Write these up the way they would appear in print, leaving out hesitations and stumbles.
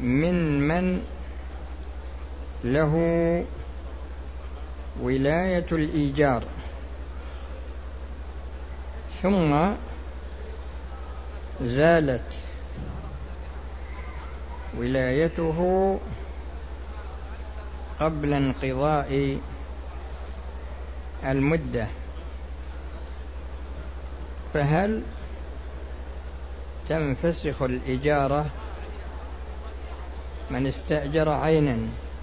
من له ولاية الإيجار ثم زالت ولايته قبل انقضاء المدة، فهل تنفسخ الإجارة من استأجر عينا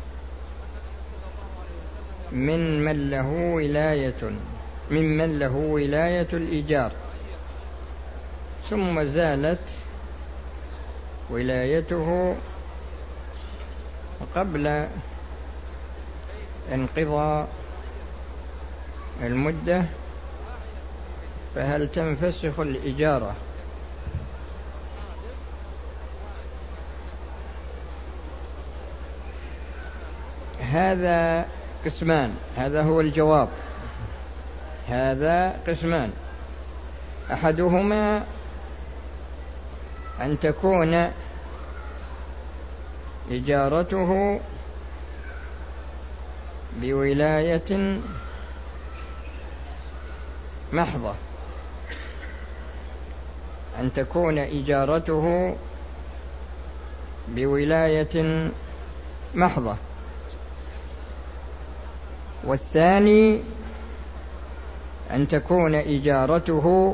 ممن له ولاية الإيجار ثم زالت ولايته قبل انقضاء المدة، فهل تنفسخ الإجارة؟ هذا قسمان، هذا هو الجواب. هذا قسمان، أحدهما أن تكون إجارته بولاية محضة، أن تكون إجارته بولاية محضة. والثاني أن تكون إجارته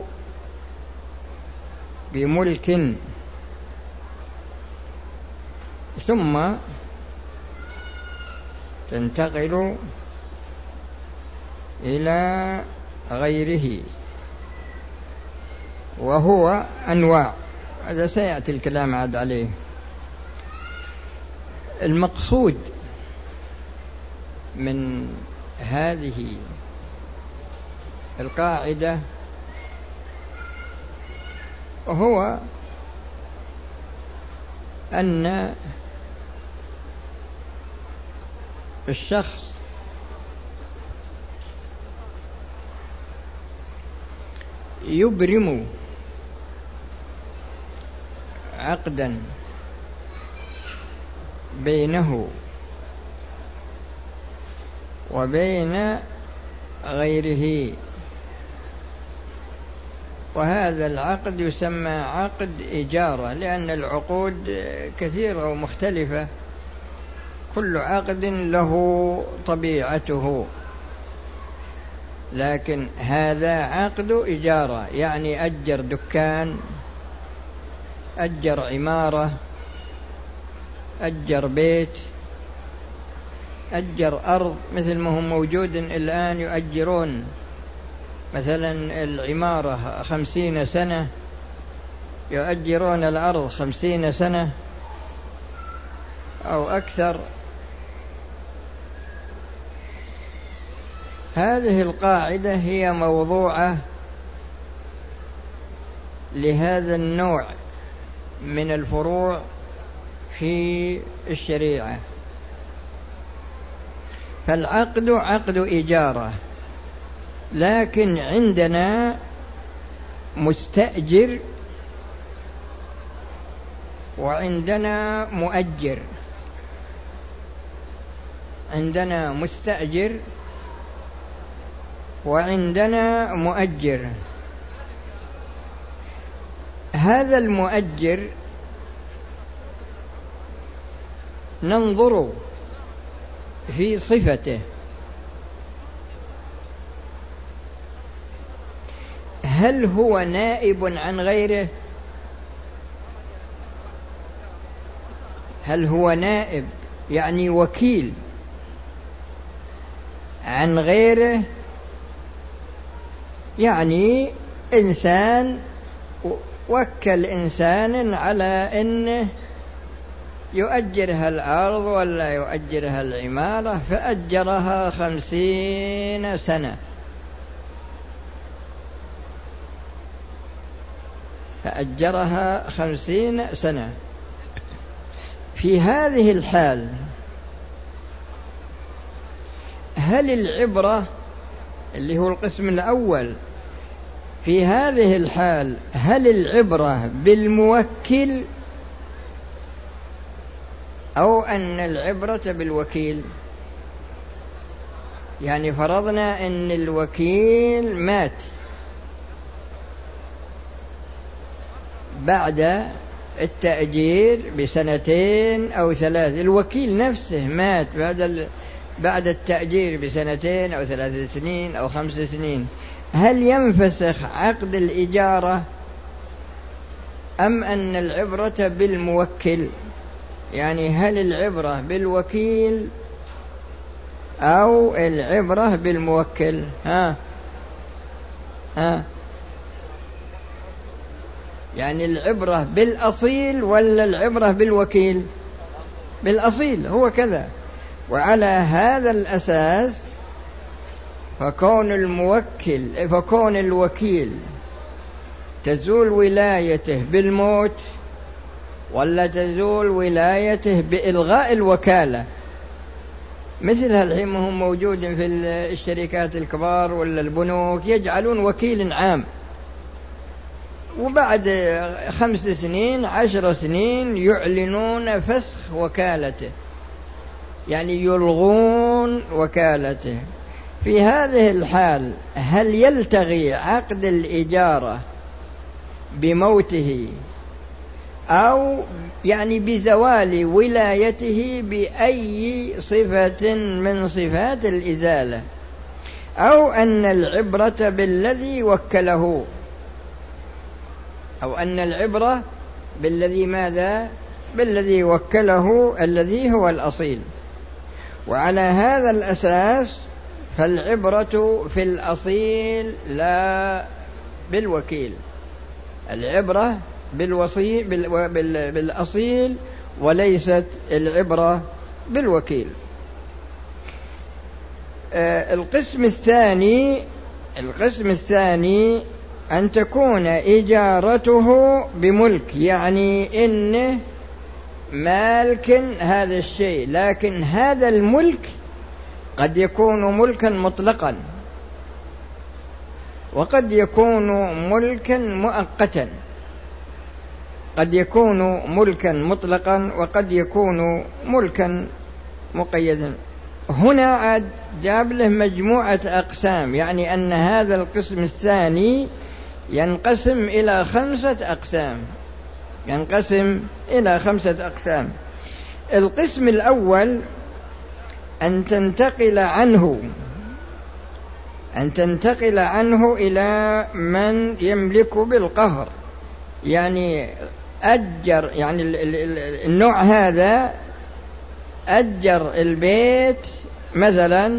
بملك ثم تنتقل إلى غيره، وهو أنواع، هذا سيأتي الكلام عاد عليه. المقصود من هذه القاعدة وهو أن الشخص يبرم عقدا بينه وبين غيره، وهذا العقد يسمى عقد إجارة، لأن العقود كثيرة ومختلفة، كل عقد له طبيعته، لكن هذا عقد إجارة، يعني أجر دكان، أجر عمارة، أجر بيت، أجر أرض، مثل ما هم موجود الآن يؤجرون مثلا العمارة 50 سنة، يؤجرون الأرض 50 سنة أو أكثر. هذه القاعدة هي موضوعة لهذا النوع من الفروع في الشريعة. فالعقد عقد إجارة، لكن عندنا مستأجر وعندنا مؤجر. عندنا مستأجر وعندنا مؤجر. هذا المؤجر ننظر في صفته، هل هو نائب عن غيره؟ هل هو نائب يعني وكيل عن غيره؟ يعني إنسان وكل إنسان على أنه يؤجرها الأرض ولا يؤجرها العمارة، فأجرها 50 سنة، فأجرها 50 سنة. في هذه الحال هل العبرة، اللي هو القسم الأول، في هذه الحال هل العبرة بالموكل أو أن العبرة بالوكيل. يعني فرضنا أن الوكيل مات بعد التأجير بسنتين أو 3، الوكيل نفسه مات بعد التأجير بسنتين أو 3 سنين أو 5 سنين، هل ينفسخ عقد الإجارة أم أن العبرة بالموكل؟ يعني هل العبرة بالوكيل أو العبرة بالموكل؟ يعني العبرة بالأصيل ولا العبرة بالوكيل؟ بالأصيل، هو كذا. وعلى هذا الأساس فكون الوكيل تزول ولايته بالموت ولا تزول ولايته بإلغاء الوكالة. مثل هالحين هم موجود في الشركات الكبار ولا البنوك، يجعلون وكيل عام، وبعد 5 سنين 10 سنين يعلنون فسخ وكالته، يعني يلغون وكالته. في هذه الحال هل يلتغي عقد الإجارة بموته أو يعني بزوال ولايته بأي صفة من صفات الإزالة، أو أن العبرة بالذي وكله، أو أن العبرة بالذي ماذا؟ بالذي وكله الذي هو الأصيل. وعلى هذا الأساس فالعبرة في الأصيل لا بالوكيل، العبرة بالأصيل وليست العبرة بالوكيل. القسم الثاني أن تكون إجارته بملك، يعني إنه مالك هذا الشيء، لكن هذا الملك قد يكون ملكا مطلقا وقد يكون ملكا مؤقتا، قد يكون ملكا مطلقا وقد يكون ملكا مقيدا. هنا عاد جاب له مجموعة أقسام، يعني أن هذا القسم الثاني ينقسم إلى 5 أقسام، ينقسم إلى 5 أقسام. القسم الأول أن تنتقل عنه إلى من يملك بالقهر، يعني أجر، يعني النوع هذا أجر البيت مثلا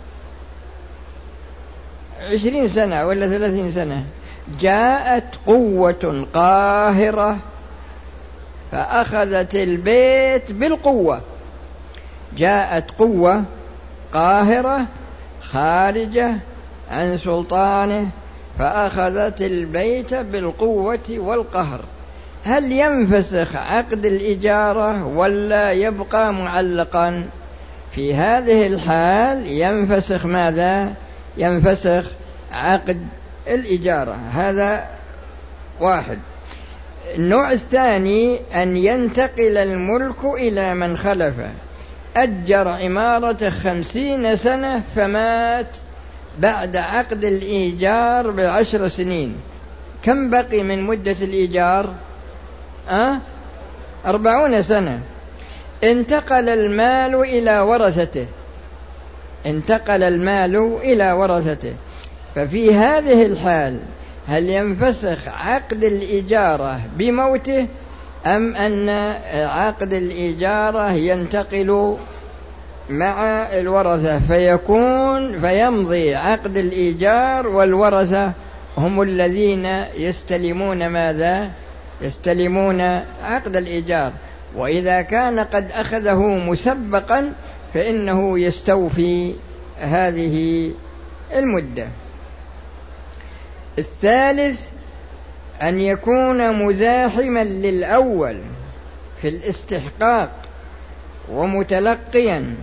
20 سنة ولا 30 سنة، جاءت قوة قاهرة فأخذت البيت بالقوة، جاءت قوة قاهرة خارجة عن سلطانه فأخذت البيت بالقوة والقهر، هل ينفسخ عقد الإجارة ولا يبقى معلقا؟ في هذه الحال ينفسخ ماذا؟ ينفسخ عقد الإجارة. هذا واحد. النوع الثاني أن ينتقل الملك إلى من خلفه، أجر عمارة 50 سنة فمات بعد عقد الإيجار ب10 سنين، كم بقي من مدة الإيجار؟ 40 سنة. انتقل المال إلى ورثته، ففي هذه الحال هل ينفسخ عقد الإجارة بموته أم أن عقد الإجارة ينتقل مع الورثة فيمضي عقد الإيجار والورثة هم الذين يستلمون ماذا؟ يستلمون عقد الإيجار. وإذا كان قد أخذه مسبقا فإنه يستوفي هذه المدة. الثالث أن يكون مزاحما للأول في الاستحقاق ومتلقيا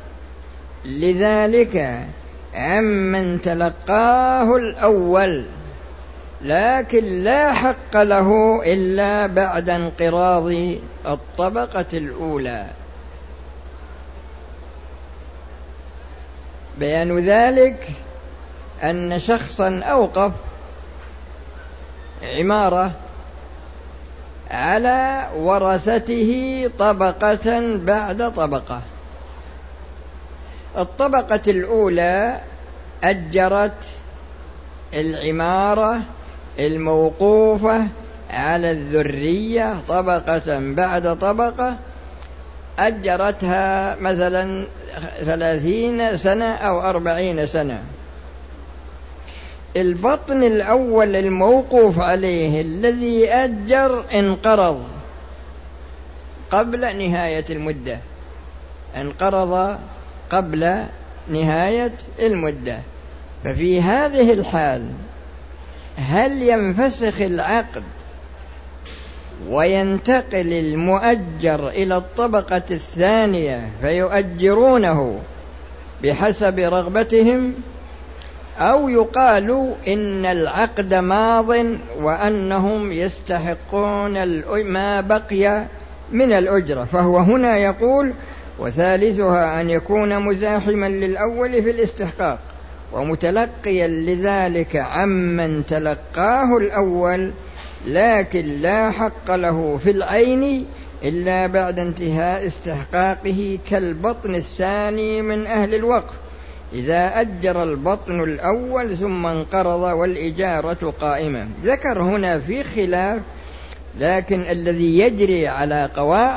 لذلك عمن تلقاه الأول، لكن لا حق له إلا بعد انقراض الطبقة الأولى. بيان ذلك أن شخصا أوقف عمارة على ورثته طبقة بعد طبقة. الطبقة الأولى أجرت العمارة الموقوفة على الذرية طبقة بعد طبقة، أجرتها مثلا 30 سنة أو 40 سنة. البطن الأول الموقوف عليه الذي أجر انقرض قبل نهاية المدة، انقرض قبل نهاية المدة. ففي هذه الحال هل ينفسخ العقد وينتقل المؤجر إلى الطبقة الثانية فيؤجرونه بحسب رغبتهم، أو يقال إن العقد ماض وأنهم يستحقون ما بقي من الأجرة؟ فهو هنا يقول: وثالثها أن يكون مزاحما للأول في الاستحقاق ومتلقيا لذلك عمن تلقاه الأول، لكن لا حق له في العين إلا بعد انتهاء استحقاقه، كالبطن الثاني من أهل الوقف إذا أجر البطن الأول ثم انقرض والإجارة قائمة. ذكر هنا في خلاف، لكن الذي يجري على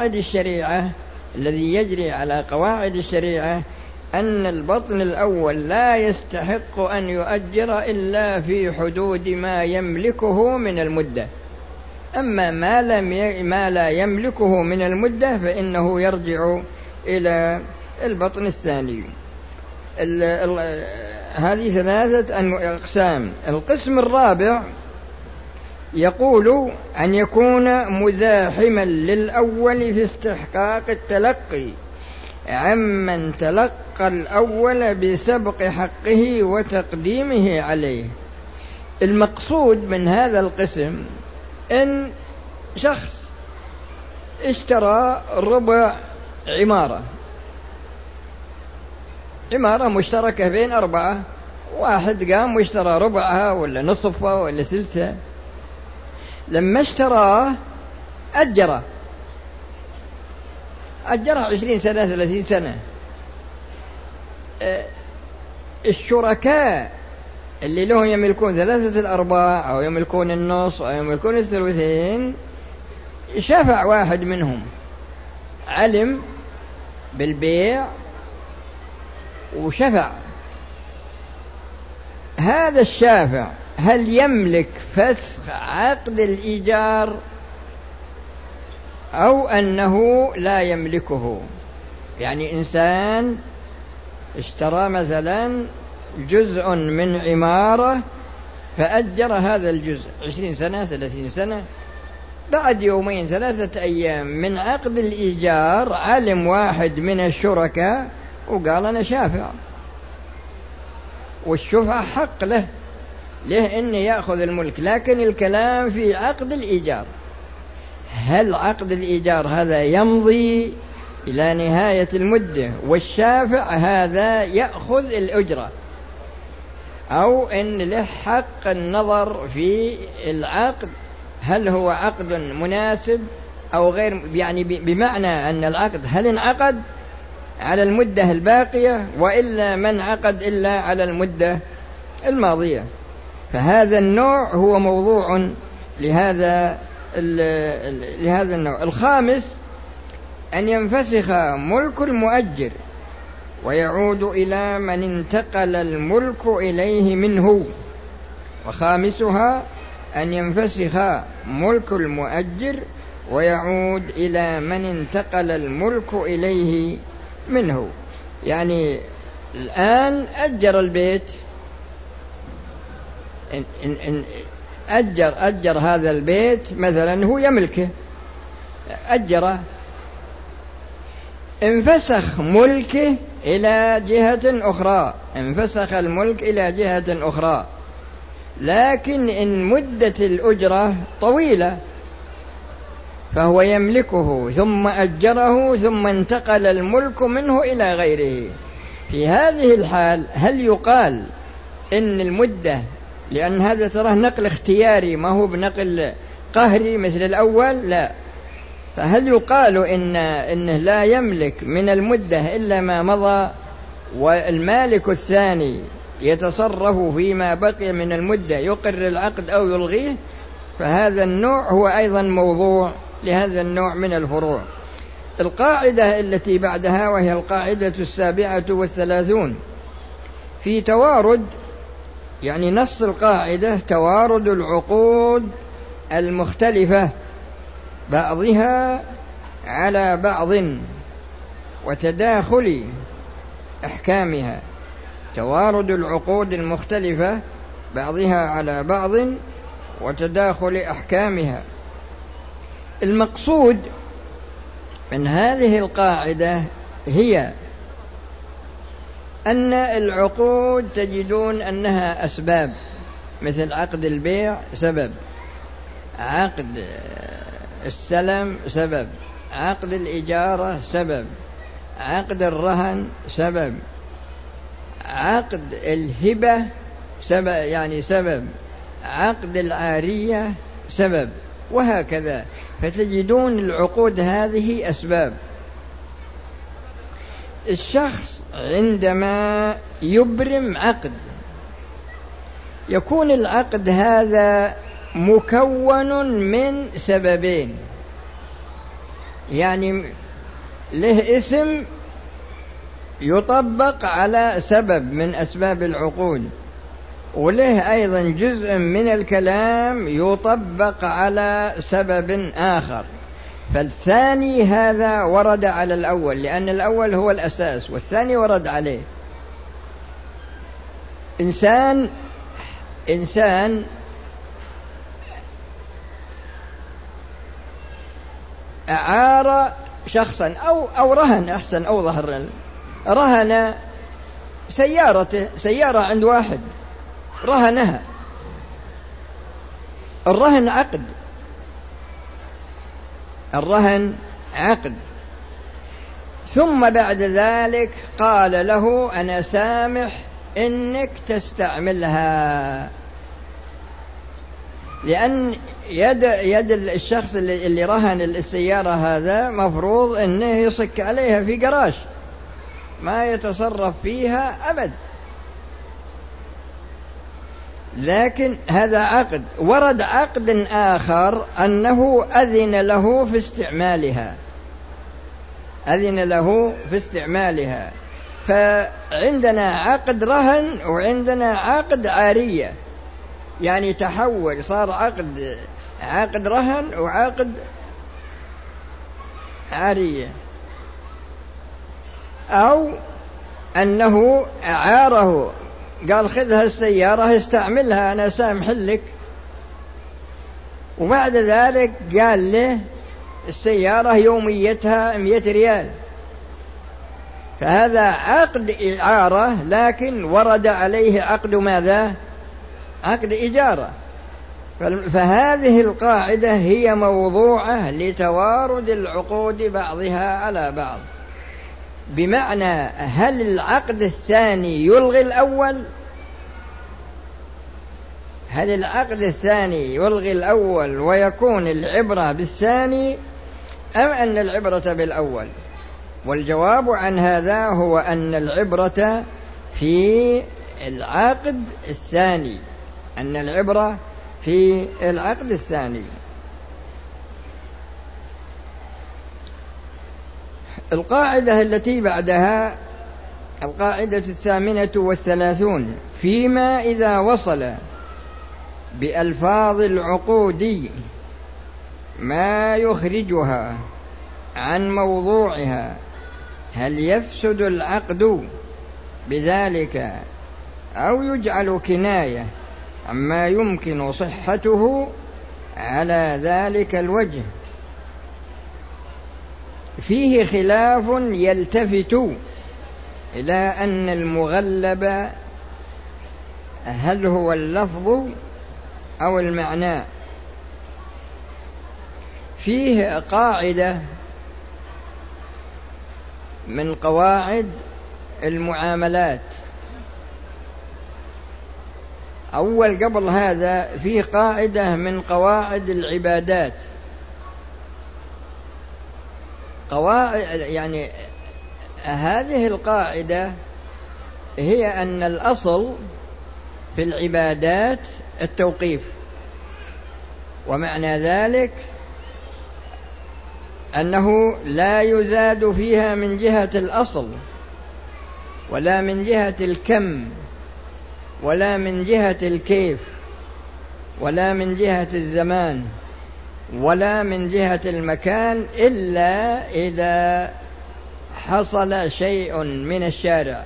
قواعد الشريعة أن البطن الأول لا يستحق أن يؤجر إلا في حدود ما يملكه من المدة، أما ما لا يملكه من المدة فإنه يرجع إلى البطن الثاني. هذه 3 أقسام. القسم الرابع يقول أن يكون مزاحما للأول في استحقاق التلقي عمن تلقى الأول بسبق حقه وتقديمه عليه. المقصود من هذا القسم إن شخص اشترى ربع عمارة مشتركة بين 4، واحد قام واشترى ربعها ولا نصفها ولا ثلثها. لما اشتراه أجره 20 سنة 30 سنة. الشركاء اللي لهم يملكون 3/4 أو يملكون النصف أو يملكون الثلثين، شفع واحد منهم علم بالبيع وشفع، هذا الشافع هل يملك فسخ عقد الإيجار أو أنه لا يملكه؟ يعني إنسان اشترى مثلا جزء من عمارة فأجر هذا الجزء 20 سنة 30 سنة، بعد 2 3 أيام من عقد الإيجار علم واحد من الشركاء وقال أنا شافع، والشفعة حق له إنه يأخذ الملك. لكن الكلام في عقد الإيجار، هل عقد الإيجار هذا يمضي إلى نهاية المدة والشافع هذا يأخذ الأجرة، أو إن له حق النظر في العقد هل هو عقد مناسب أو غير؟ يعني بمعنى أن العقد هل انعقد على المدة الباقية وإلا من عقد إلا على المدة الماضية. فهذا النوع هو موضوع لهذا النوع. الخامس أن ينفسخ ملك المؤجر ويعود إلى من انتقل الملك إليه منه. وخامسها أن ينفسخ ملك المؤجر ويعود إلى من انتقل الملك إليه منه. يعني الآن أجر البيت، أجر هذا البيت مثلا هو يملكه، أجره، انفسخ ملكه إلى جهة أخرى، انفسخ الملك إلى جهة أخرى، لكن إن مدة الأجرة طويلة فهو يملكه ثم أجره ثم انتقل الملك منه إلى غيره. في هذه الحال هل يقال إن المدة، لأن هذا تراه نقل اختياري ما هو بنقل قهري مثل الأول، لا، فهل يقال إنه لا يملك من المدة إلا ما مضى والمالك الثاني يتصرف فيما بقي من المدة يقر العقد أو يلغيه؟ فهذا النوع هو أيضا موضوع لهذا النوع من الفروع. القاعدة التي بعدها وهي القاعدة 37 في توارد، يعني نص القاعدة توارد العقود المختلفة بعضها على بعض وتداخل أحكامها. توارد العقود المختلفة بعضها على بعض وتداخل أحكامها. المقصود من هذه القاعدة هي أن العقود تجدون أنها أسباب، مثل عقد البيع سبب، عقد السلم سبب، عقد الإجارة سبب، عقد الرهن سبب، عقد الهبة سبب، يعني سبب، عقد العارية سبب، وهكذا. فتجدون العقود هذه أسباب. الشخص عندما يبرم عقد يكون العقد هذا مكون من سببين، يعني له اسم يطبق على سبب من أسباب العقود، وله أيضا جزء من الكلام يطبق على سبب آخر. فالثاني هذا ورد على الأول لأن الأول هو الأساس والثاني ورد عليه. إنسان أعار شخصا أو رهن، أحسن أو ظهر، رهن سيارة عند واحد رهنها. الرهن عقد، ثم بعد ذلك قال له أنا سامح إنك تستعملها، لأن يد الشخص اللي رهن السيارة هذا مفروض أنه يصك عليها في قراش ما يتصرف فيها أبد، لكن هذا عقد. ورد عقد آخر أنه أذن له في استعمالها، فعندنا عقد رهن وعندنا عقد عارية، يعني تحول صار عقد رهن وعقد عارية، أو أنه أعاره قال خذها السيارة استعملها أنا سامح لك، وبعد ذلك قال له السيارة يوميتها 100 ريال، فهذا عقد إعارة لكن ورد عليه عقد ماذا؟ عقد إجارة. فهذه القاعدة هي موضوعة لتوارد العقود بعضها على بعض، بمعنى هل العقد الثاني يلغي الأول؟ هل العقد الثاني يلغي الأول ويكون العبرة بالثاني، أم أن العبرة بالأول؟ والجواب عن هذا هو أن العبرة في العقد الثاني، أن العبرة في العقد الثاني. القاعدة التي بعدها القاعدة 38 فيما إذا وصل بألفاظ العقود ما يخرجها عن موضوعها هل يفسد العقد بذلك أو يجعل كناية عما يمكن صحته على ذلك الوجه. فيه خلاف يلتفت إلى أن المغلب هل هو اللفظ أو المعنى. فيه قاعدة من قواعد المعاملات. أول قبل هذا في قاعدة من قواعد العبادات، قواعد يعني هذه القاعدة هي أن الأصل في العبادات التوقيف، ومعنى ذلك أنه لا يزاد فيها من جهة الأصل ولا من جهة الكم ولا من جهة الكيف ولا من جهة الزمان ولا من جهة المكان، إلا إذا حصل شيء من الشارع،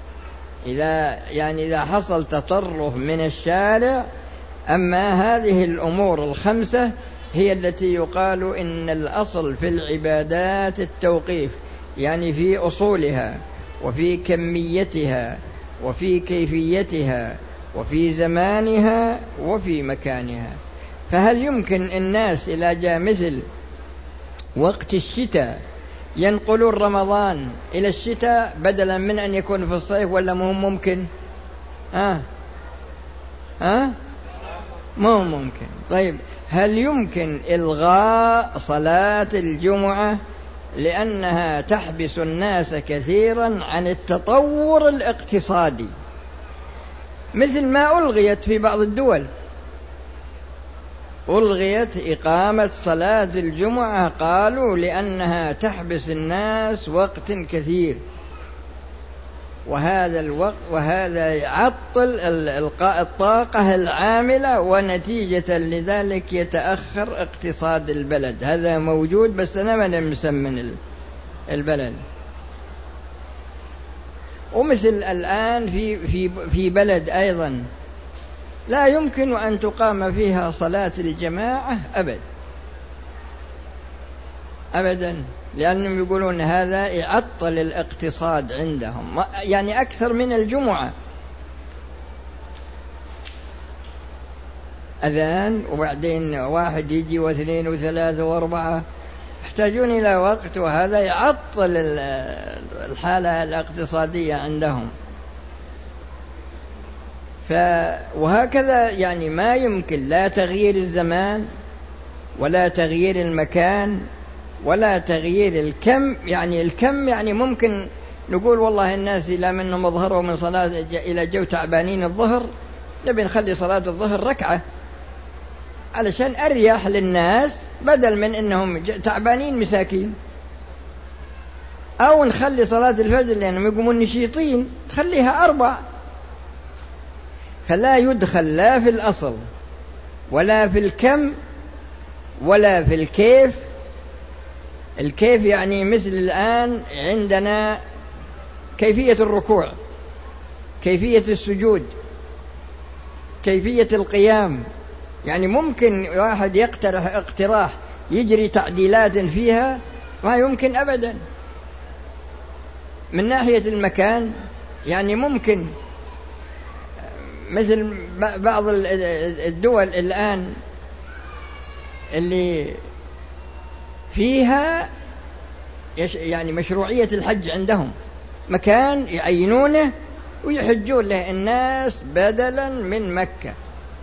إذا حصل تطرف من الشارع. أما هذه الأمور الخمسة هي التي يقال إن الأصل في العبادات التوقيف، يعني في أصولها وفي كميتها وفي كيفيتها وفي زمانها وفي مكانها. فهل يمكن الناس إذا جاء مثل وقت الشتاء ينقلون رمضان إلى الشتاء بدلا من أن يكون في الصيف، ولا مو ممكن؟ مو ممكن. طيب، هل يمكن إلغاء صلاة الجمعة لأنها تحبس الناس كثيرا عن التطور الاقتصادي، مثل ما ألغيت في بعض الدول؟ ألغيت إقامة صلاة الجمعة، قالوا لأنها تحبس الناس وقت كثير، وهذا الوقت وهذا يعطل الطاقة العاملة، ونتيجة لذلك يتأخر اقتصاد البلد. هذا موجود، بس أنا ما مسمن البلد. ومثل الآن في بلد أيضا لا يمكن أن تقام فيها صلاة الجماعة أبدا، لأنهم يقولون هذا يعطل الاقتصاد عندهم، يعني أكثر من الجمعة. أذان وبعدين واحد يجي واثنين وثلاثة وأربعة، يحتاجون إلى وقت، وهذا يعطل الحالة الاقتصادية عندهم. وهكذا يعني ما يمكن لا تغيير الزمان ولا تغيير المكان ولا تغيير الكم. يعني الكم يعني ممكن نقول والله الناس إلى منهم أظهروا من صلاة إلى جو تعبانين الظهر، نبي نخلي صلاة الظهر ركعة علشان أريح للناس بدل من إنهم تعبانين مساكين، أو نخلي صلاة الفجر لأنهم يقومون نشيطين خليها 4. فلا يدخل لا في الأصل ولا في الكم ولا في الكيف. الكيف يعني مثل الآن عندنا كيفية الركوع، كيفية السجود، كيفية القيام، يعني ممكن واحد يقترح اقتراح يجري تعديلات فيها، ما يمكن أبدا. من ناحية المكان يعني ممكن، مثل بعض الدول الآن اللي فيها يعني مشروعية الحج، عندهم مكان يعينونه ويحجون له الناس بدلا من مكة.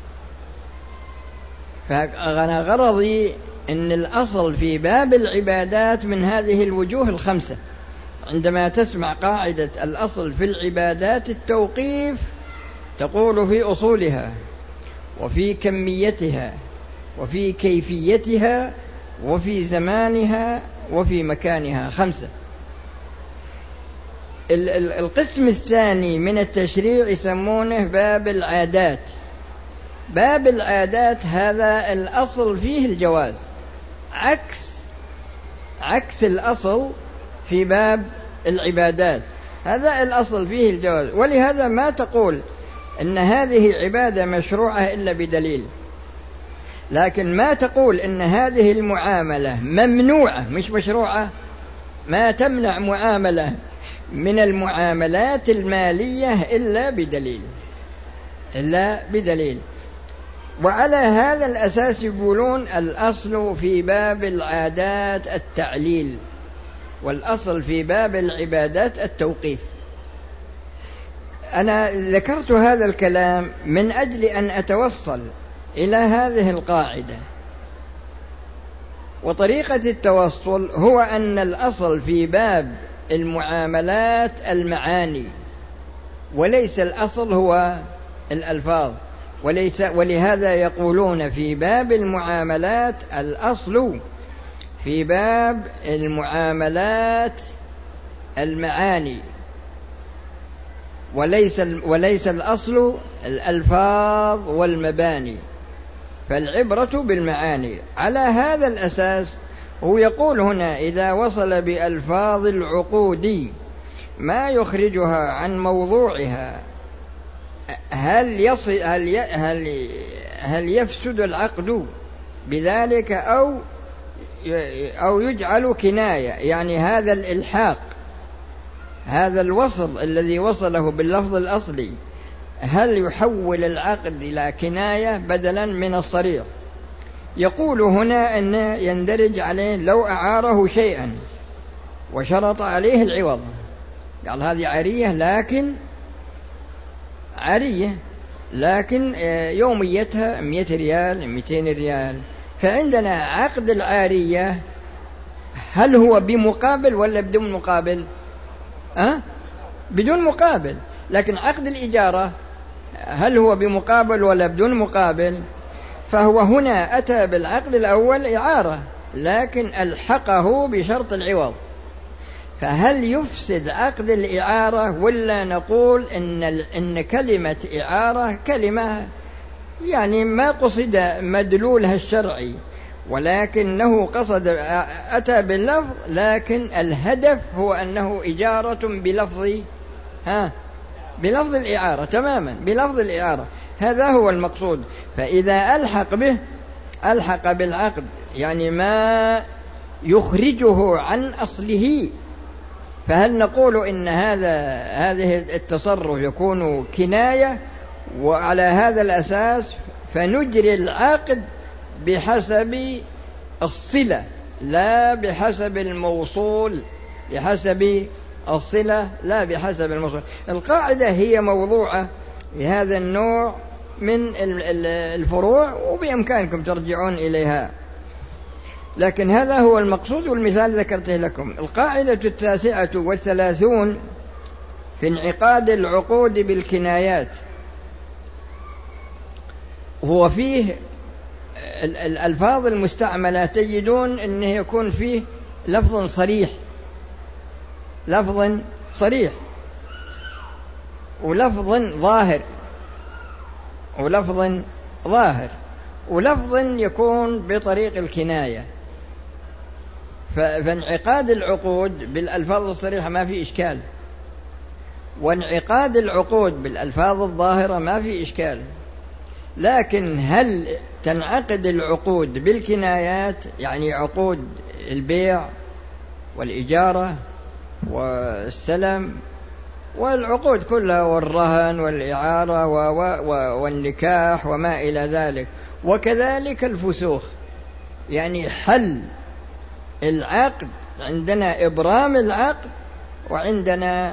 فأنا غرضي أن الأصل في باب العبادات من هذه الوجوه الخمسة. عندما تسمع قاعدة الأصل في العبادات التوقيف، تقول في أصولها وفي كميتها وفي كيفيتها وفي زمانها وفي مكانها 5. القسم الثاني من التشريع يسمونه باب العادات. باب العادات هذا الأصل فيه الجواز، عكس الأصل في باب العبادات، هذا الأصل فيه الجواز. ولهذا ما تقول إن هذه عبادة مشروعة إلا بدليل، لكن ما تقول إن هذه المعاملة ممنوعة مش مشروعة. ما تمنع معاملة من المعاملات المالية إلا بدليل. وعلى هذا الأساس يقولون الأصل في باب العادات التعليل، والأصل في باب العبادات التوقيف. أنا ذكرت هذا الكلام من أجل أن أتوصل إلى هذه القاعدة. وطريقة التوصل هو أن الأصل في باب المعاملات المعاني، وليس الأصل هو الألفاظ، ولهذا يقولون في باب المعاملات الأصل في باب المعاملات المعاني، وليس الأصل الألفاظ والمباني، فالعبرة بالمعاني. على هذا الأساس هو يقول هنا: إذا وصل بألفاظ العقود ما يخرجها عن موضوعها هل يفسد العقد بذلك أو يجعل كناية؟ يعني هذا الإلحاق، هذا الوصل الذي وصله باللفظ الأصلي، هل يحول العقد إلى كناية بدلا من الصريح؟ يقول هنا أن يندرج عليه لو أعاره شيئا وشرط عليه العوض، قال هذه عارية لكن يوميتها 100 ريال 200 ريال. فعندنا عقد العارية هل هو بمقابل ولا بدون مقابل؟ بدون مقابل. لكن عقد الإجارة هل هو بمقابل ولا بدون مقابل؟ فهو هنا أتى بالعقد الأول إعارة لكن ألحقه بشرط العوض، فهل يفسد عقد الإعارة ولا نقول إن كلمة إعارة كلمة يعني ما قصد مدلولها الشرعي، ولكنه أتى باللفظ، لكن الهدف هو أنه إجارة بلفظ الإعارة تماما، بلفظ الإعارة، هذا هو المقصود. فإذا ألحق بالعقد يعني ما يخرجه عن أصله، فهل نقول إن هذه التصرف يكون كناية؟ وعلى هذا الأساس فنجري العقد بحسب الصلة لا بحسب الموصول، بحسب الصلة لا بحسب الموصول. القاعدة هي موضوعة لهذا النوع من الفروع وبإمكانكم ترجعون إليها، لكن هذا هو المقصود والمثال ذكرته لكم. القاعدة 39 في انعقاد العقود بالكنايات، هو فيه الألفاظ المستعملة تجدون أنه يكون فيه لفظ صريح ولفظ ظاهر ولفظ يكون بطريق الكناية. فانعقاد العقود بالألفاظ الصريحة ما في إشكال، وانعقاد العقود بالألفاظ الظاهرة ما في إشكال. لكن هل تنعقد العقود بالكنايات، يعني عقود البيع والإجارة والسلم والعقود كلها والرهن والإعارة والنكاح وما إلى ذلك، وكذلك الفسوخ، يعني حل العقد، عندنا إبرام العقد وعندنا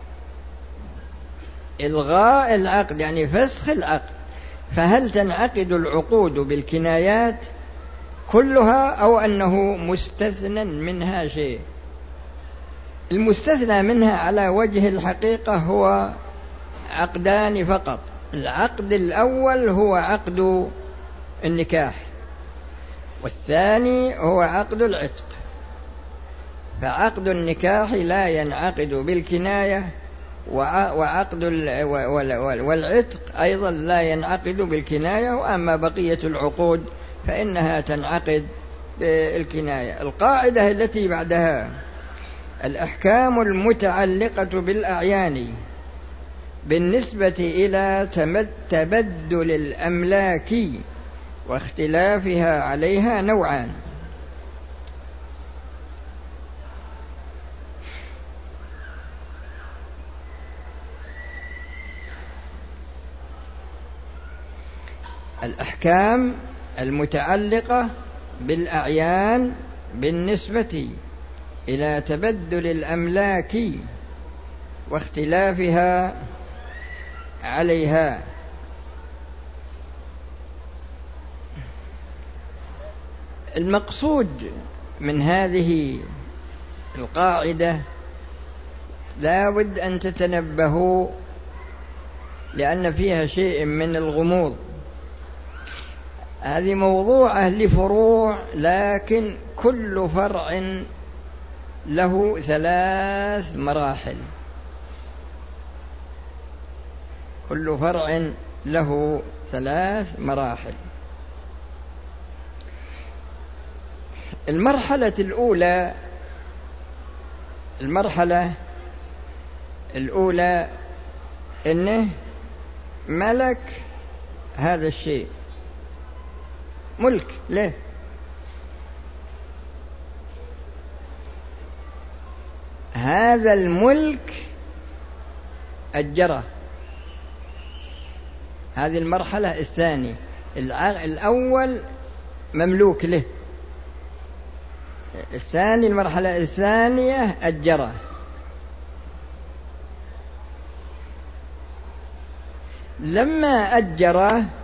إلغاء العقد يعني فسخ العقد. فهل تنعقد العقود بالكنايات كلها أو أنه مستثنى منها شيء؟ المستثنى منها على وجه الحقيقة هو عقدان فقط. العقد الأول هو عقد النكاح، والثاني هو عقد العتق. فعقد النكاح لا ينعقد بالكناية، وعقد والعتق أيضا لا ينعقد بالكناية، وأما بقية العقود فإنها تنعقد بالكناية. القاعدة التي بعدها: الأحكام المتعلقة بالأعيان بالنسبة إلى تبدل الأملاك واختلافها عليها نوعان. الأحكام المتعلقة بالأعيان بالنسبة إلى تبدل الأملاك واختلافها عليها. المقصود من هذه القاعدة لا بد أن تتنبهوا، لأن فيها شيء من الغموض. هذه موضوعة لفروع، لكن كل فرع له 3 مراحل، كل فرع له 3 مراحل. المرحلة الأولى إنه ملك هذا الشيء، ملك له، هذا الملك أجره. هذه المرحلة الثانية. الأول مملوك له، الثاني المرحلة الثانية أجره. لما أجره